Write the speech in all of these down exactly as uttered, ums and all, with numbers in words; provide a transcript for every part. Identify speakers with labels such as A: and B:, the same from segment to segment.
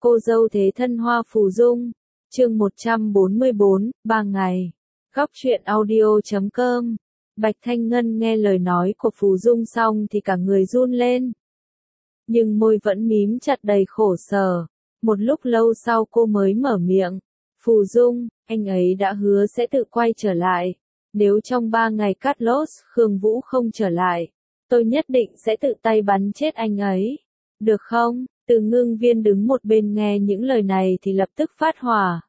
A: Cô dâu thế thân Hoa Phù Dung, chương một trăm bốn mươi bốn, ba ngày. Góc truyện audio chấm com. Bạch Thanh Ngân nghe lời nói của Phù Dung xong thì cả người run lên. Nhưng môi vẫn mím chặt đầy khổ sở. Một lúc lâu sau cô mới mở miệng. Phù Dung, anh ấy đã hứa sẽ tự quay trở lại. Nếu trong ba ngày Carlos Khương Vũ không trở lại, tôi nhất định sẽ tự tay bắn chết anh ấy. Được không? Từ Ngưng Viên đứng một bên nghe những lời này thì lập tức phát hỏa.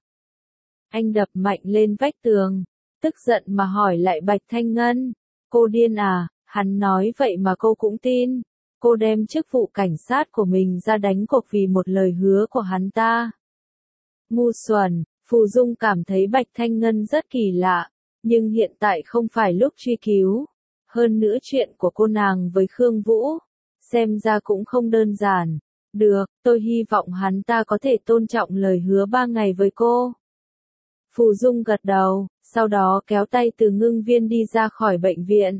A: Anh đập mạnh lên vách tường, tức giận mà hỏi lại Bạch Thanh Ngân. Cô điên à? Hắn nói vậy mà cô cũng tin. Cô đem chức vụ cảnh sát của mình ra đánh cuộc vì một lời hứa của hắn ta. Ngu xuẩn. Phù Dung cảm thấy Bạch Thanh Ngân rất kỳ lạ, nhưng hiện tại không phải lúc truy cứu. Hơn nữa chuyện của cô nàng với Khương Vũ, xem ra cũng không đơn giản. Được, tôi hy vọng hắn ta có thể tôn trọng lời hứa ba ngày với cô. Phù Dung gật đầu, sau đó kéo tay Từ Ngưng Viên đi ra khỏi bệnh viện.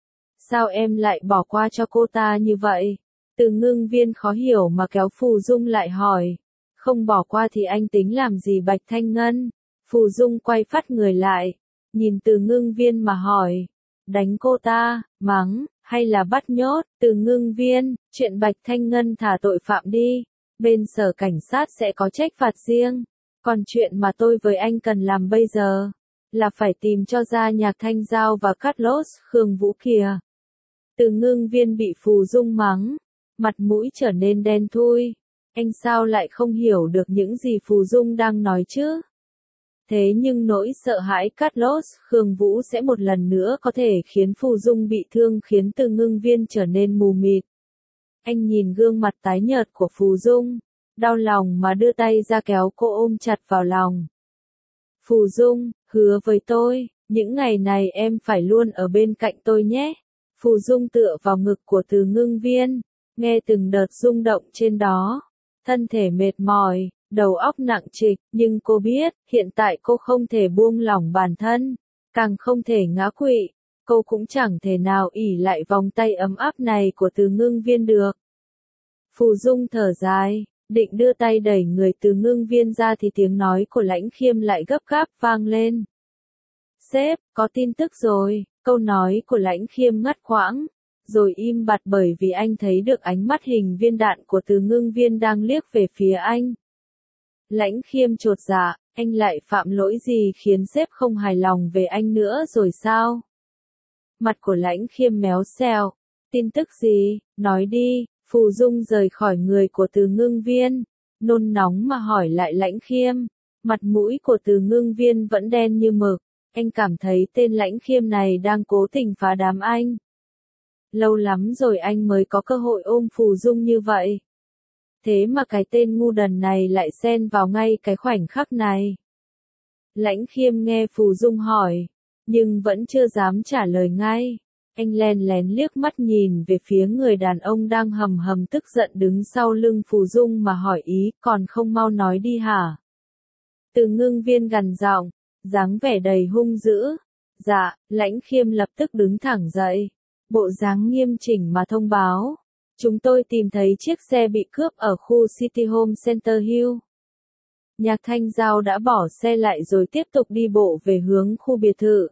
A: Sao em lại bỏ qua cho cô ta như vậy? Từ Ngưng Viên khó hiểu mà kéo Phù Dung lại hỏi. Không bỏ qua thì anh tính làm gì Bạch Thanh Ngân? Phù Dung quay phát người lại, nhìn Từ Ngưng Viên mà hỏi. Đánh cô ta, mắng, hay là bắt nhốt? Từ Ngưng Viên, chuyện Bạch Thanh Ngân thả tội phạm đi. Bên sở cảnh sát sẽ có trách phạt riêng. Còn chuyện mà tôi với anh cần làm bây giờ, là phải tìm cho ra Nhạc Thanh Giao và Carlos Khương Vũ kìa. Từ Ngưng Viên bị Phù Dung mắng, mặt mũi trở nên đen thui. Anh sao lại không hiểu được những gì Phù Dung đang nói chứ? Thế nhưng nỗi sợ hãi Carlos Khương Vũ sẽ một lần nữa có thể khiến Phù Dung bị thương khiến Từ Ngưng Viên trở nên mù mịt. Anh nhìn gương mặt tái nhợt của Phù Dung, đau lòng mà đưa tay ra kéo cô ôm chặt vào lòng. Phù Dung, hứa với tôi, những ngày này em phải luôn ở bên cạnh tôi nhé. Phù Dung tựa vào ngực của Từ Ngưng Viên, nghe từng đợt rung động trên đó. Thân thể mệt mỏi, đầu óc nặng trịch, nhưng cô biết, hiện tại cô không thể buông lỏng bản thân, càng không thể ngã quỵ. Cô cũng chẳng thể nào ỷ lại vòng tay ấm áp này của Từ Ngưng Viên được. Phù Dung thở dài, định đưa tay đẩy người Từ Ngưng Viên ra thì tiếng nói của Lãnh Khiêm lại gấp gáp vang lên. Sếp, có tin tức rồi. Câu nói của Lãnh Khiêm ngắt quãng, rồi im bặt bởi vì anh thấy được ánh mắt hình viên đạn của Từ Ngưng Viên đang liếc về phía anh. Lãnh Khiêm chột dạ, anh lại phạm lỗi gì khiến sếp không hài lòng về anh nữa rồi sao? Mặt của Lãnh Khiêm méo xẹo. Tin tức gì? Nói đi. Phù Dung rời khỏi người của Từ Ngưng Viên, nôn nóng mà hỏi lại Lãnh Khiêm. Mặt mũi của Từ Ngưng Viên vẫn đen như mực. Anh cảm thấy tên Lãnh Khiêm này đang cố tình phá đám anh. Lâu lắm rồi anh mới có cơ hội ôm Phù Dung như vậy. Thế mà cái tên ngu đần này lại xen vào ngay cái khoảnh khắc này. Lãnh Khiêm nghe Phù Dung hỏi, nhưng vẫn chưa dám trả lời ngay. Anh len lén liếc mắt nhìn về phía người đàn ông đang hầm hầm tức giận đứng sau lưng Phù Dung mà hỏi ý, còn không mau nói đi hả? Từ Ngưng Viên gằn giọng, dáng vẻ đầy hung dữ. Dạ, Lãnh Khiêm lập tức đứng thẳng dậy, bộ dáng nghiêm chỉnh mà thông báo. Chúng tôi tìm thấy chiếc xe bị cướp ở khu City Home Center Hill. Nhạc Thanh Giao đã bỏ xe lại rồi tiếp tục đi bộ về hướng khu biệt thự.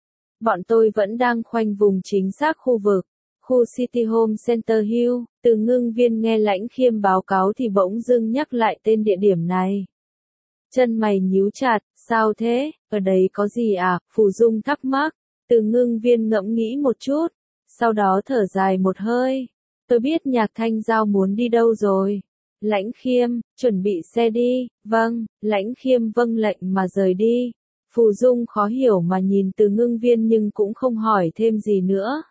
A: Bọn tôi vẫn đang khoanh vùng chính xác khu vực, khu City Home Center Hill. Từ Ngưng Viên nghe Lãnh Khiêm báo cáo thì bỗng dưng nhắc lại tên địa điểm này. Chân mày nhíu chặt, sao thế, ở đấy có gì à? Phù Dung thắc mắc. Từ Ngưng Viên ngẫm nghĩ một chút, sau đó thở dài một hơi. Tôi biết Nhạc Thanh Giao muốn đi đâu rồi. Lãnh Khiêm, chuẩn bị xe đi. Vâng. Lãnh Khiêm vâng lệnh mà rời đi. Phù Dung khó hiểu mà nhìn Từ Ngưng Viên nhưng cũng không hỏi thêm gì nữa.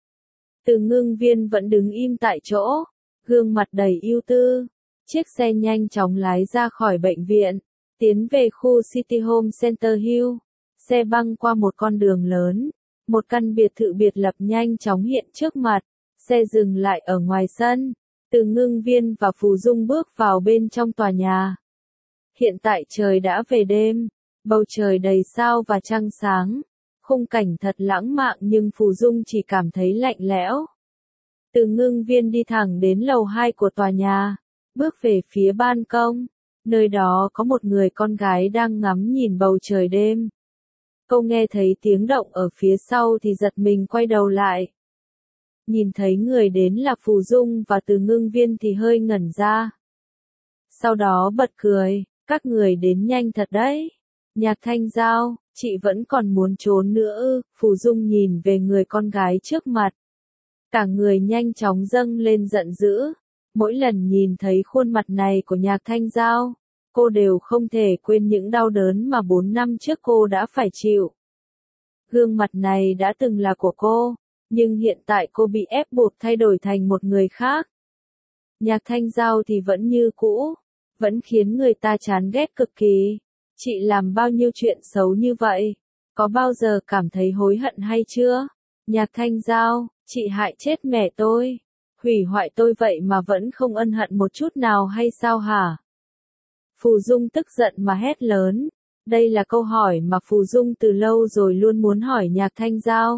A: Từ Ngưng Viên vẫn đứng im tại chỗ, gương mặt đầy ưu tư. Chiếc xe nhanh chóng lái ra khỏi bệnh viện, tiến về khu City Home Center Hill. Xe băng qua một con đường lớn, một căn biệt thự biệt lập nhanh chóng hiện trước mặt. Xe dừng lại ở ngoài sân. Từ Ngưng Viên và Phù Dung bước vào bên trong tòa nhà. Hiện tại trời đã về đêm, bầu trời đầy sao và trăng sáng. Khung cảnh thật lãng mạn nhưng Phù Dung chỉ cảm thấy lạnh lẽo. Từ Ngưng Viên đi thẳng đến lầu hai của tòa nhà, bước về phía ban công. Nơi đó có một người con gái đang ngắm nhìn bầu trời đêm. Cô nghe thấy tiếng động ở phía sau thì giật mình quay đầu lại. Nhìn thấy người đến là Phù Dung và Từ Ngưng Viên thì hơi ngẩn ra. Sau đó bật cười, các người đến nhanh thật đấy. Nhạc Thanh Giao, chị vẫn còn muốn trốn nữa ư? Phù Dung nhìn về người con gái trước mặt. Cả người nhanh chóng dâng lên giận dữ. Mỗi lần nhìn thấy khuôn mặt này của Nhạc Thanh Giao, cô đều không thể quên những đau đớn mà bốn năm trước cô đã phải chịu. Gương mặt này đã từng là của cô, nhưng hiện tại cô bị ép buộc thay đổi thành một người khác. Nhạc Thanh Giao thì vẫn như cũ, vẫn khiến người ta chán ghét cực kỳ. Chị làm bao nhiêu chuyện xấu như vậy, có bao giờ cảm thấy hối hận hay chưa? Nhạc Thanh Giao, chị hại chết mẹ tôi, hủy hoại tôi vậy mà vẫn không ân hận một chút nào hay sao hả? Phù Dung tức giận mà hét lớn. Đây là câu hỏi mà Phù Dung từ lâu rồi luôn muốn hỏi Nhạc Thanh Giao.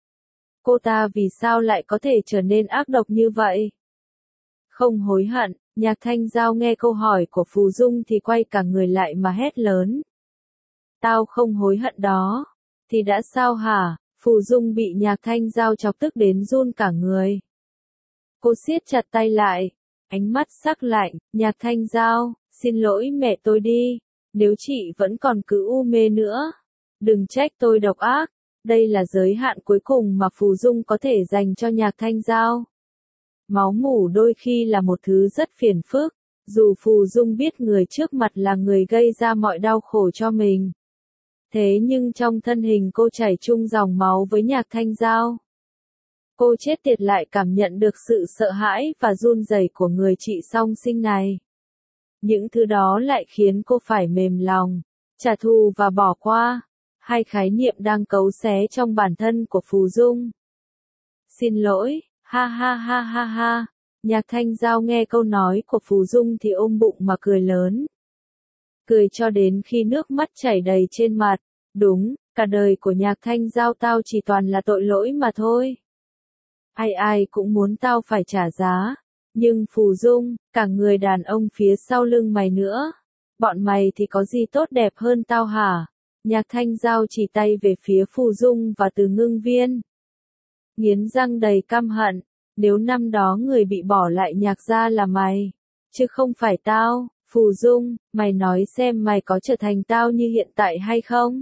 A: Cô ta vì sao lại có thể trở nên ác độc như vậy? Không hối hận, Nhạc Thanh Giao nghe câu hỏi của Phù Dung thì quay cả người lại mà hét lớn. Tao không hối hận đó. Thì đã sao hả? Phù Dung bị Nhạc Thanh Giao chọc tức đến run cả người. Cô siết chặt tay lại, ánh mắt sắc lạnh. Nhạc Thanh Giao, xin lỗi mẹ tôi đi. Nếu chị vẫn còn cứ u mê nữa, đừng trách tôi độc ác. Đây là giới hạn cuối cùng mà Phù Dung có thể dành cho Nhạc Thanh Giao. Máu mủ đôi khi là một thứ rất phiền phức, dù Phù Dung biết người trước mặt là người gây ra mọi đau khổ cho mình. Thế nhưng trong thân hình cô chảy chung dòng máu với Nhạc Thanh Giao. Cô chết tiệt lại cảm nhận được sự sợ hãi và run rẩy của người chị song sinh này. Những thứ đó lại khiến cô phải mềm lòng, trả thù và bỏ qua. Hai khái niệm đang cấu xé trong bản thân của Phù Dung. Xin lỗi, ha ha ha ha ha. Nhạc Thanh Giao nghe câu nói của Phù Dung thì ôm bụng mà cười lớn. Cười cho đến khi nước mắt chảy đầy trên mặt. Đúng, cả đời của Nhạc Thanh Giao tao chỉ toàn là tội lỗi mà thôi. Ai ai cũng muốn tao phải trả giá. Nhưng Phù Dung, cả người đàn ông phía sau lưng mày nữa. Bọn mày thì có gì tốt đẹp hơn tao hả? Nhạc Thanh Giao chỉ tay về phía Phù Dung và Từ Ngưng Viên. Nghiến răng đầy căm hận, nếu năm đó người bị bỏ lại Nhạc gia là mày, chứ không phải tao. Phù Dung, mày nói xem mày có trở thành tao như hiện tại hay không?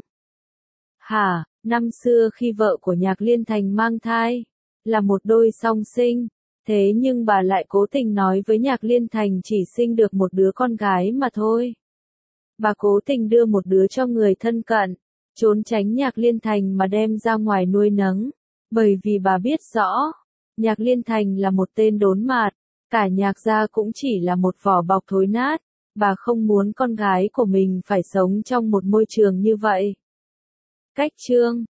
A: Hả, năm xưa khi vợ của Nhạc Liên Thành mang thai, là một đôi song sinh, thế nhưng bà lại cố tình nói với Nhạc Liên Thành chỉ sinh được một đứa con gái mà thôi. Bà cố tình đưa một đứa cho người thân cận, trốn tránh Nhạc Liên Thành mà đem ra ngoài nuôi nấng, bởi vì bà biết rõ, Nhạc Liên Thành là một tên đốn mạt, cả Nhạc gia cũng chỉ là một vỏ bọc thối nát, bà không muốn con gái của mình phải sống trong một môi trường như vậy. Cách chương